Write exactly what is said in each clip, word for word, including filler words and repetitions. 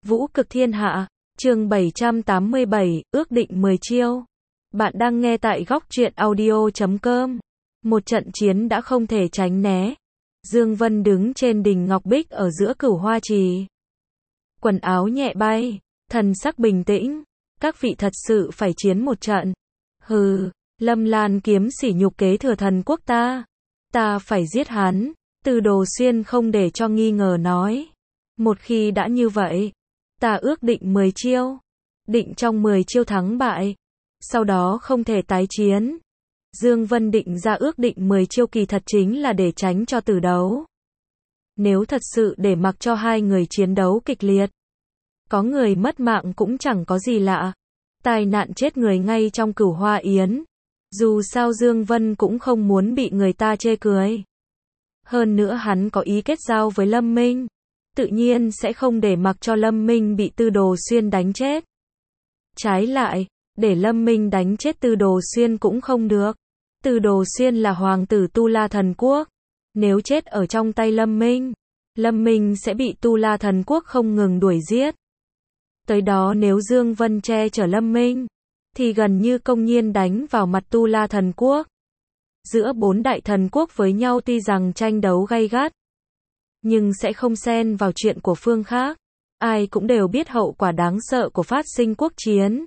Vũ cực thiên hạ, chương bảy trăm tám mươi bảy, ước định mười chiêu. Bạn đang nghe tại góc truyện audio chấm com. Một trận chiến đã không thể tránh né. Dương Vân đứng trên đỉnh Ngọc Bích ở giữa Cửu Hoa Trì. Quần áo nhẹ bay, thần sắc bình tĩnh. Các vị thật sự phải chiến một trận. Hừ, Lâm Lan kiếm sỉ nhục kế thừa thần quốc ta. Ta phải giết hắn. Từ Đồ Xuyên không để cho nghi ngờ nói. Một khi đã như vậy, ta ước định mười chiêu. Định trong mười chiêu thắng bại. Sau đó không thể tái chiến. Dương Vân định ra ước định mười chiêu kỳ thật chính là để tránh cho tử đấu. Nếu thật sự để mặc cho hai người chiến đấu kịch liệt, có người mất mạng cũng chẳng có gì lạ. Tai nạn chết người ngay trong Cửu Hoa Yến. Dù sao Dương Vân cũng không muốn bị người ta chê cười. Hơn nữa hắn có ý kết giao với Lâm Minh. Tự nhiên sẽ không để mặc cho Lâm Minh bị Tư Đồ Xuyên đánh chết. Trái lại, để Lâm Minh đánh chết Tư Đồ Xuyên cũng không được. Tư Đồ Xuyên là hoàng tử Tu La Thần Quốc. Nếu chết ở trong tay Lâm Minh, Lâm Minh sẽ bị Tu La Thần Quốc không ngừng đuổi giết. Tới đó nếu Dương Vân che chở Lâm Minh, thì gần như công nhiên đánh vào mặt Tu La Thần Quốc. Giữa bốn đại thần quốc với nhau tuy rằng tranh đấu gay gắt, nhưng sẽ không xen vào chuyện của phương khác. Ai cũng đều biết hậu quả đáng sợ của phát sinh quốc chiến.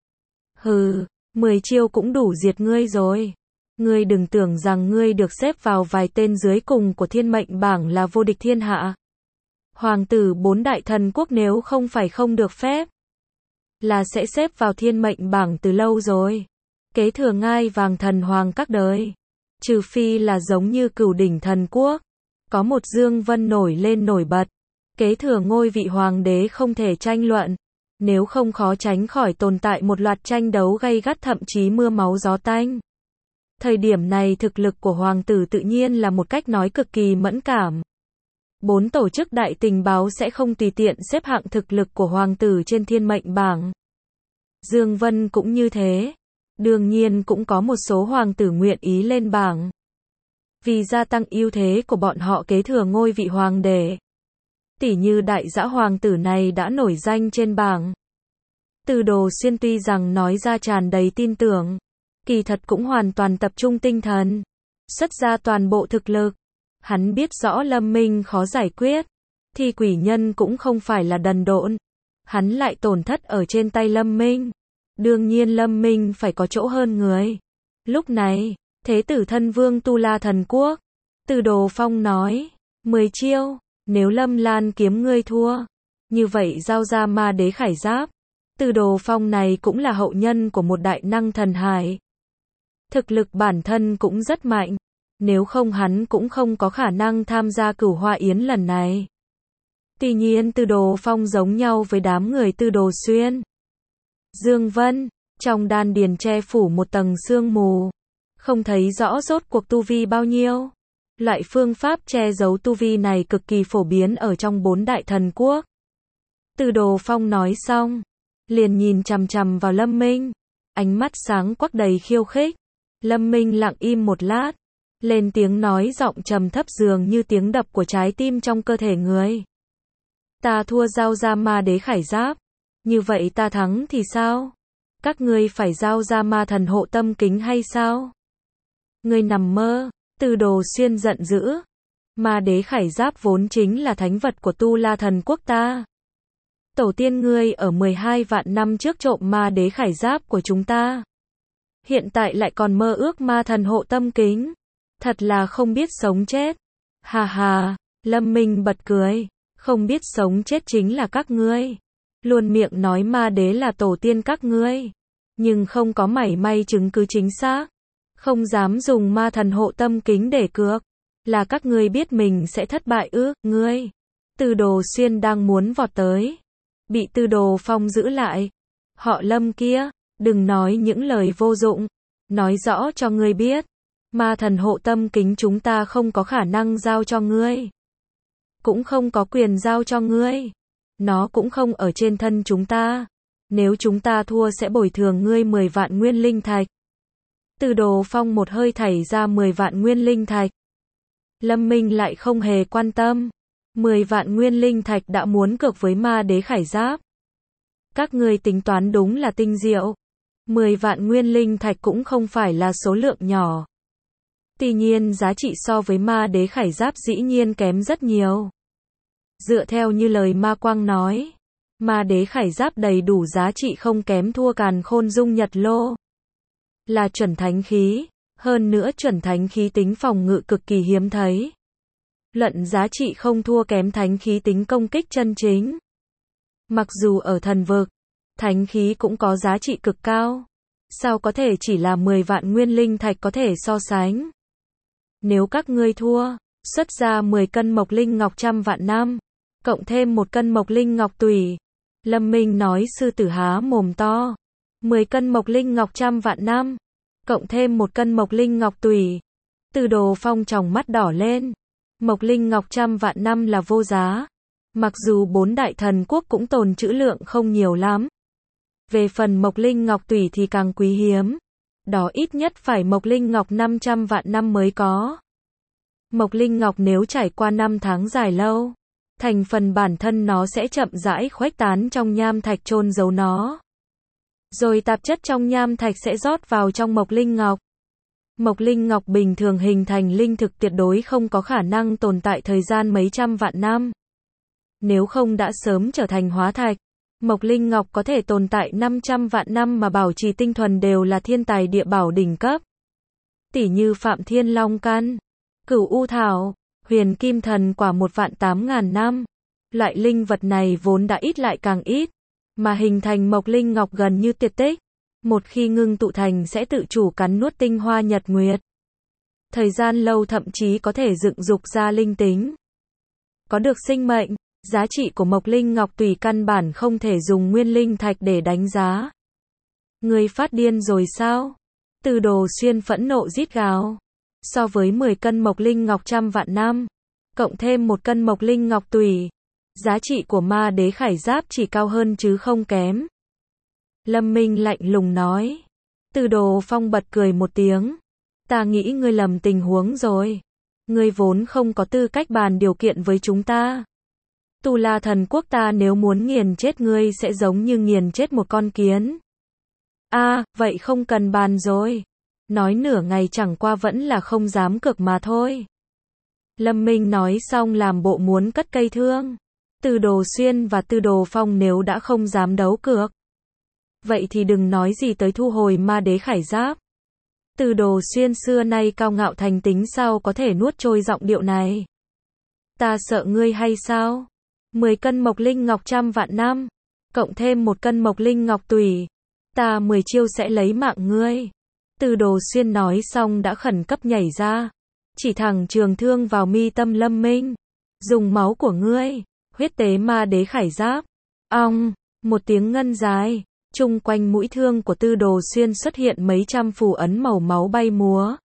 Hừ, mười chiêu cũng đủ diệt ngươi rồi. Ngươi đừng tưởng rằng ngươi được xếp vào vài tên dưới cùng của thiên mệnh bảng là vô địch thiên hạ. Hoàng tử bốn đại thần quốc nếu không phải không được phép, là sẽ xếp vào thiên mệnh bảng từ lâu rồi. Kế thừa ngai vàng thần hoàng các đời. Trừ phi là giống như Cửu Đỉnh Thần Quốc. Có một Dương Vân nổi lên nổi bật. Kế thừa ngôi vị hoàng đế không thể tranh luận. Nếu không khó tránh khỏi tồn tại một loạt tranh đấu gay gắt thậm chí mưa máu gió tanh. Thời điểm này thực lực của hoàng tử tự nhiên là một cách nói cực kỳ mẫn cảm. Bốn tổ chức đại tình báo sẽ không tùy tiện xếp hạng thực lực của hoàng tử trên thiên mệnh bảng. Dương Vân cũng như thế. Đương nhiên cũng có một số hoàng tử nguyện ý lên bảng. Vì gia tăng ưu thế của bọn họ kế thừa ngôi vị hoàng đế. Tỷ như đại dã hoàng tử này đã nổi danh trên bảng. Từ Đồ Xuyên tuy rằng nói ra tràn đầy tin tưởng, kỳ thật cũng hoàn toàn tập trung tinh thần, xuất ra toàn bộ thực lực. Hắn biết rõ Lâm Minh khó giải quyết, thì quỷ nhân cũng không phải là đần độn. Hắn lại tổn thất ở trên tay Lâm Minh. Đương nhiên Lâm Minh phải có chỗ hơn người. Lúc này, Thế tử thân vương Tu La Thần Quốc, Từ Đồ Phong nói, mười chiêu, nếu Lâm Lan kiếm ngươi thua, như vậy giao ra ma đế khải giáp. Từ Đồ Phong này cũng là hậu nhân của một đại năng thần hải. Thực lực bản thân cũng rất mạnh, nếu không hắn cũng không có khả năng tham gia Cửu Hoa Yến lần này. Tuy nhiên Từ Đồ Phong giống nhau với đám người Tư Đồ Xuyên. Dương Vân, trong đan điền che phủ một tầng sương mù, không thấy rõ rốt cuộc tu vi bao nhiêu. Loại phương pháp che giấu tu vi này cực kỳ phổ biến ở trong bốn đại thần quốc. Từ Đồ Phong nói xong, liền nhìn chằm chằm vào Lâm Minh, ánh mắt sáng quắc đầy khiêu khích. Lâm Minh lặng im một lát, lên tiếng nói giọng trầm thấp dường như tiếng đập của trái tim trong cơ thể người. Ta thua giao ra ma đế khải giáp. Như vậy ta thắng thì sao? Các ngươi phải giao ra ma thần hộ tâm kính hay sao? Ngươi nằm mơ. Từ Đồ Xuyên giận dữ. Ma đế khải giáp vốn chính là thánh vật của Tu La Thần Quốc ta. Tổ tiên ngươi ở mười hai vạn năm trước trộm ma đế khải giáp của chúng ta. Hiện tại lại còn mơ ước ma thần hộ tâm kính. Thật là không biết sống chết. Hà hà, Lâm Minh bật cười. Không biết sống chết chính là các ngươi. Luôn miệng nói ma đế là tổ tiên các ngươi, nhưng không có mảy may chứng cứ chính xác. Không dám dùng ma thần hộ tâm kính để cược. Là các ngươi biết mình sẽ thất bại ư? Ngươi. Từ Đồ Xuyên đang muốn vọt tới, bị Từ Đồ Phong giữ lại. Họ Lâm kia, đừng nói những lời vô dụng. Nói rõ cho ngươi biết, ma thần hộ tâm kính chúng ta không có khả năng giao cho ngươi. Cũng không có quyền giao cho ngươi. Nó cũng không ở trên thân chúng ta. Nếu chúng ta thua sẽ bồi thường ngươi mười vạn nguyên linh thạch. Từ Đồ Phong một hơi thảy ra mười vạn nguyên linh thạch. Lâm Minh lại không hề quan tâm. mười vạn nguyên linh thạch đã muốn cược với ma đế khải giáp. Các ngươi tính toán đúng là tinh diệu. mười vạn nguyên linh thạch cũng không phải là số lượng nhỏ. Tuy nhiên giá trị so với ma đế khải giáp dĩ nhiên kém rất nhiều. Dựa theo như lời ma quang nói, ma đế khải giáp đầy đủ giá trị không kém thua càn khôn dung nhật lô. Là chuẩn thánh khí, hơn nữa chuẩn thánh khí tính phòng ngự cực kỳ hiếm thấy. Luận giá trị không thua kém thánh khí tính công kích chân chính. Mặc dù ở thần vực, thánh khí cũng có giá trị cực cao. Sao có thể chỉ là mười vạn nguyên linh thạch có thể so sánh? Nếu các ngươi thua, xuất ra mười cân mộc linh ngọc trăm vạn năm, cộng thêm một cân mộc linh ngọc tùy. Lâm Minh nói sư tử há mồm to. mười cân mộc linh ngọc trăm vạn năm, cộng thêm một cân mộc linh ngọc tùy. Từ Đồ Phong tròng mắt đỏ lên. Mộc linh ngọc trăm vạn năm là vô giá. Mặc dù bốn đại thần quốc cũng tồn trữ lượng không nhiều lắm. Về phần mộc linh ngọc tùy thì càng quý hiếm. Đó ít nhất phải mộc linh ngọc năm trăm vạn năm mới có. Mộc linh ngọc nếu trải qua năm tháng dài lâu, thành phần bản thân nó sẽ chậm rãi khuếch tán trong nham thạch chôn giấu nó. Rồi tạp chất trong nham thạch sẽ rót vào trong mộc linh ngọc. Mộc linh ngọc bình thường hình thành linh thực tuyệt đối không có khả năng tồn tại thời gian mấy trăm vạn năm. Nếu không đã sớm trở thành hóa thạch. Mộc linh ngọc có thể tồn tại năm trăm vạn năm mà bảo trì tinh thuần đều là thiên tài địa bảo đỉnh cấp. Tỷ như Phạm Thiên Long Căn, Cửu U Thảo, Huyền Kim Thần Quả một vạn tám ngàn năm. Loại linh vật này vốn đã ít lại càng ít, mà hình thành mộc linh ngọc gần như tuyệt tích. Một khi ngưng tụ thành sẽ tự chủ cắn nuốt tinh hoa nhật nguyệt. Thời gian lâu thậm chí có thể dựng dục ra linh tính. Có được sinh mệnh, giá trị của mộc linh ngọc tùy căn bản không thể dùng nguyên linh thạch để đánh giá. Ngươi phát điên rồi sao? Từ Đồ Xuyên phẫn nộ rít gào. So với mười cân mộc linh ngọc trăm vạn năm, cộng thêm một cân mộc linh ngọc tùy, giá trị của ma đế khải giáp chỉ cao hơn chứ không kém. Lâm Minh lạnh lùng nói. Từ Đồ Phong bật cười một tiếng. Ta nghĩ ngươi lầm tình huống rồi. Ngươi vốn không có tư cách bàn điều kiện với chúng ta. Tu La thần quốc ta nếu muốn nghiền chết ngươi sẽ giống như nghiền chết một con kiến. A, à, vậy không cần bàn rồi. Nói nửa ngày chẳng qua vẫn là không dám cược mà thôi. Lâm Minh nói xong làm bộ muốn cất cây thương. Từ Đồ Xuyên và Từ Đồ Phong nếu đã không dám đấu cược, vậy thì đừng nói gì tới thu hồi ma đế khải giáp. Từ Đồ Xuyên xưa nay cao ngạo thành tính sao có thể nuốt trôi giọng điệu này. Ta sợ ngươi hay sao? mười cân mộc linh ngọc trăm vạn năm, cộng thêm một cân mộc linh ngọc tùy. Ta mười chiêu sẽ lấy mạng ngươi. Từ Đồ Xuyên nói xong đã khẩn cấp nhảy ra, chỉ thẳng trường thương vào mi tâm Lâm Minh. Dùng máu của ngươi, huyết tế ma đế khải giáp. Ong, một tiếng ngân dài, chung quanh mũi thương của Từ Đồ Xuyên xuất hiện mấy trăm phù ấn màu máu bay múa.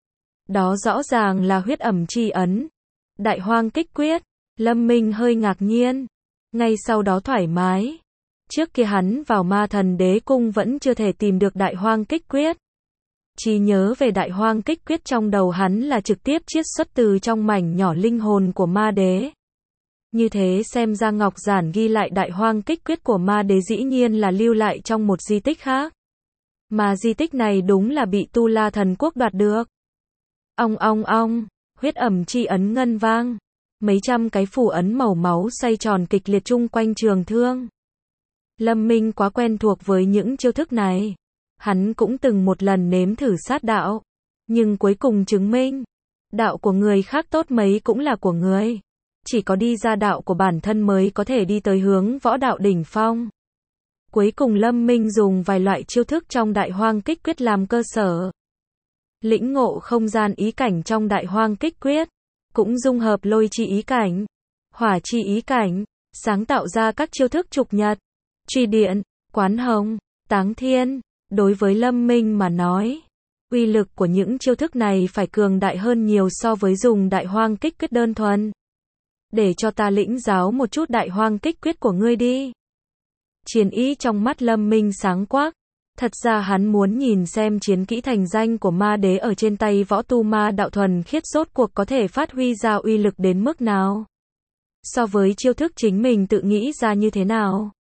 Đó rõ ràng là huyết ẩm chi ấn. Đại hoang kích quyết. Lâm Minh hơi ngạc nhiên, ngay sau đó thoải mái. Trước kia hắn vào ma thần đế cung vẫn chưa thể tìm được đại hoang kích quyết. Chỉ nhớ về đại hoang kích quyết trong đầu hắn là trực tiếp chiết xuất từ trong mảnh nhỏ linh hồn của ma đế. Như thế xem ra ngọc giản ghi lại đại hoang kích quyết của ma đế dĩ nhiên là lưu lại trong một di tích khác. Mà di tích này đúng là bị Tu La thần quốc đoạt được. Ong ong ong, huyết ẩm chi ấn ngân vang. Mấy trăm cái phù ấn màu máu xoay tròn kịch liệt chung quanh trường thương. Lâm Minh quá quen thuộc với những chiêu thức này. Hắn cũng từng một lần nếm thử sát đạo. Nhưng cuối cùng chứng minh, đạo của người khác tốt mấy cũng là của người. Chỉ có đi ra đạo của bản thân mới có thể đi tới hướng võ đạo đỉnh phong. Cuối cùng Lâm Minh dùng vài loại chiêu thức trong đại hoang kích quyết làm cơ sở. Lĩnh ngộ không gian ý cảnh trong đại hoang kích quyết. Cũng dung hợp lôi chi ý cảnh, hỏa chi ý cảnh, sáng tạo ra các chiêu thức trục nhật, truy điện, quán hồng, táng thiên. Đối với Lâm Minh mà nói, uy lực của những chiêu thức này phải cường đại hơn nhiều so với dùng đại hoang kích quyết đơn thuần. Để cho ta lĩnh giáo một chút đại hoang kích quyết của ngươi đi. Chiến ý trong mắt Lâm Minh sáng quắc. Thật ra hắn muốn nhìn xem chiến kỹ thành danh của ma đế ở trên tay võ tu ma đạo thuần khiết rốt cuộc có thể phát huy ra uy lực đến mức nào. so với chiêu thức chính mình tự nghĩ ra như thế nào.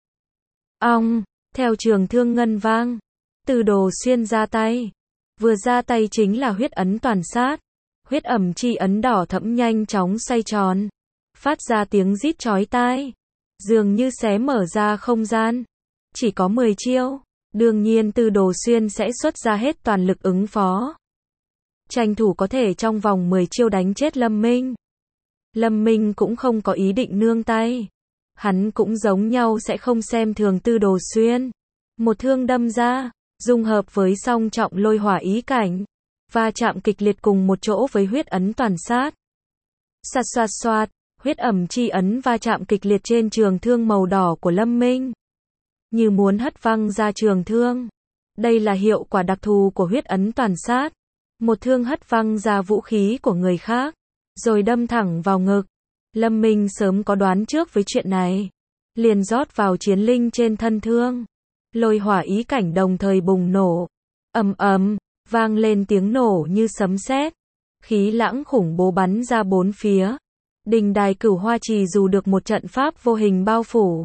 Ong, theo trường thương ngân vang, Từ Đồ Xuyên ra tay. Vừa ra tay chính là huyết ấn toàn sát. Huyết ẩm chi ấn đỏ thẫm nhanh chóng xoay tròn, phát ra tiếng rít chói tai, dường như xé mở ra không gian. Chỉ có mười chiêu, đương nhiên Từ Đồ Xuyên sẽ xuất ra hết toàn lực ứng phó. Tranh thủ có thể trong vòng mười chiêu đánh chết Lâm Minh. Lâm Minh cũng không có ý định nương tay. Hắn cũng giống nhau sẽ không xem thường Từ Đồ Xuyên. Một thương đâm ra, dung hợp với song trọng lôi hỏa ý cảnh, va chạm kịch liệt cùng một chỗ với huyết ấn toàn sát. Xoạt xoạt xoạt, huyết ẩm chi ấn va chạm kịch liệt trên trường thương màu đỏ của Lâm Minh, như muốn hất văng ra trường thương. Đây là hiệu quả đặc thù của huyết ấn toàn sát. Một thương hất văng ra vũ khí của người khác, rồi đâm thẳng vào ngực. Lâm Minh sớm có đoán trước với chuyện này, liền rót vào chiến linh trên thân thương. Lôi hỏa ý cảnh đồng thời bùng nổ. Ầm ầm, vang lên tiếng nổ như sấm sét. Khí lãng khủng bố bắn ra bốn phía. Đình đài Cửu Hoa Trì dù được một trận pháp vô hình bao phủ,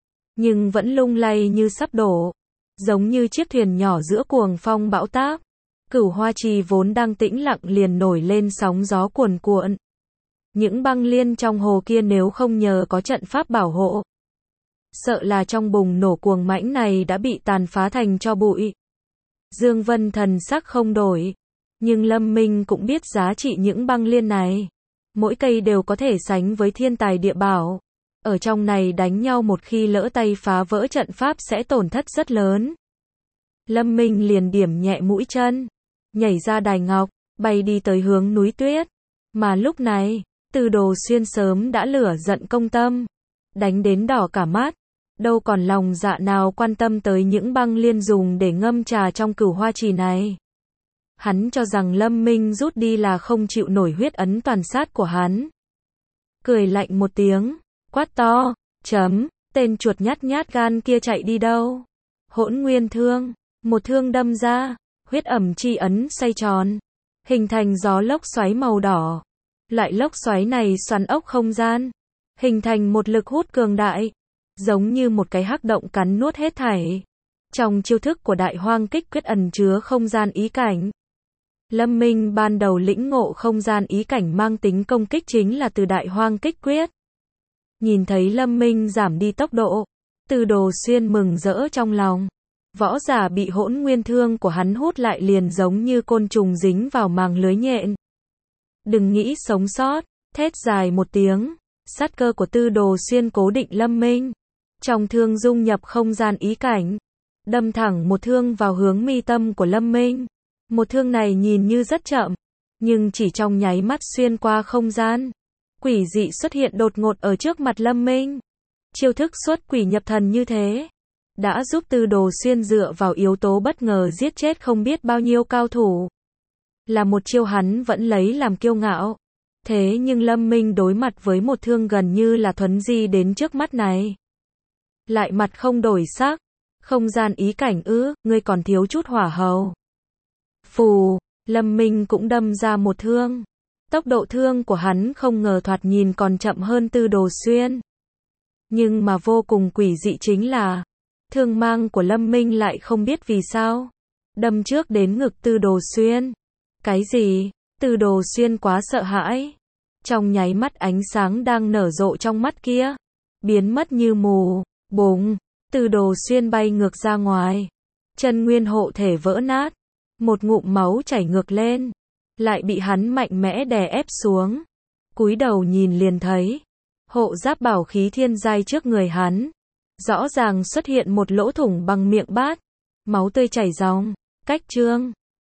nhưng vẫn lung lay như sắp đổ, giống như chiếc thuyền nhỏ giữa cuồng phong bão táp. Cửu Hoa Trì vốn đang tĩnh lặng liền nổi lên sóng gió cuồn cuộn. Những băng liên trong hồ kia nếu không nhờ có trận pháp bảo hộ, sợ là trong bùng nổ cuồng mãnh này đã bị tàn phá thành tro bụi. Dương Vân thần sắc không đổi, nhưng Lâm Minh cũng biết giá trị những băng liên này. Mỗi cây đều có thể sánh với thiên tài địa bảo. Ở trong này đánh nhau một khi lỡ tay phá vỡ trận pháp sẽ tổn thất rất lớn. Lâm Minh liền điểm nhẹ mũi chân, nhảy ra đài ngọc, bay đi tới hướng núi tuyết. Mà lúc này, Từ Đồ Xuyên sớm đã lửa giận công tâm, đánh đến đỏ cả mắt, đâu còn lòng dạ nào quan tâm tới những băng liên dùng để ngâm trà trong Cửu Hoa Trì này. Hắn cho rằng Lâm Minh rút đi là không chịu nổi huyết ấn toàn sát của hắn. Cười lạnh một tiếng, quát to, chấm, tên chuột nhát nhát gan kia chạy đi đâu? Hỗn Nguyên Thương, một thương đâm ra, huyết ẩm chi ấn xoay tròn, hình thành gió lốc xoáy màu đỏ. Loại lốc xoáy này xoắn ốc không gian, hình thành một lực hút cường đại, giống như một cái hắc động cắn nuốt hết thảy. Trong chiêu thức của Đại Hoang Kích Quyết ẩn chứa không gian ý cảnh. Lâm Minh ban đầu lĩnh ngộ không gian ý cảnh mang tính công kích chính là từ Đại Hoang Kích Quyết. Nhìn thấy Lâm Minh giảm đi tốc độ, Từ Đồ Xuyên mừng rỡ trong lòng. Võ giả bị hỗn nguyên thương của hắn hút lại liền giống như côn trùng dính vào màng lưới nhện. Đừng nghĩ sống sót, thét dài một tiếng, sát cơ của Từ Đồ Xuyên cố định Lâm Minh. Trong thương dung nhập không gian ý cảnh, đâm thẳng một thương vào hướng mi tâm của Lâm Minh. Một thương này nhìn như rất chậm, nhưng chỉ trong nháy mắt xuyên qua không gian. Quỷ dị xuất hiện đột ngột ở trước mặt Lâm Minh. Chiêu thức xuất quỷ nhập thần như thế, đã giúp Từ Đồ Xuyên dựa vào yếu tố bất ngờ giết chết không biết bao nhiêu cao thủ. Là một chiêu hắn vẫn lấy làm kiêu ngạo. Thế nhưng Lâm Minh đối mặt với một thương gần như là thuấn di đến trước mắt này, lại mặt không đổi sắc. Không gian ý cảnh ư, ngươi còn thiếu chút hỏa hầu. Phù, Lâm Minh cũng đâm ra một thương. Tốc độ thương của hắn không ngờ thoạt nhìn còn chậm hơn Từ Đồ Xuyên. Nhưng mà vô cùng quỷ dị chính là, thương mang của Lâm Minh lại không biết vì sao đâm trước đến ngực Từ Đồ Xuyên. Cái gì? Từ Đồ Xuyên quá sợ hãi. Trong nháy mắt ánh sáng đang nở rộ trong mắt kia biến mất như mù. Bùng, Từ Đồ Xuyên bay ngược ra ngoài. Chân nguyên hộ thể vỡ nát. Một ngụm máu chảy ngược lên, lại bị hắn mạnh mẽ đè ép xuống. Cúi đầu nhìn liền thấy, hộ giáp bảo khí thiên giai trước người hắn, rõ ràng xuất hiện một lỗ thủng bằng miệng bát. Máu tươi chảy ròng, cách trương.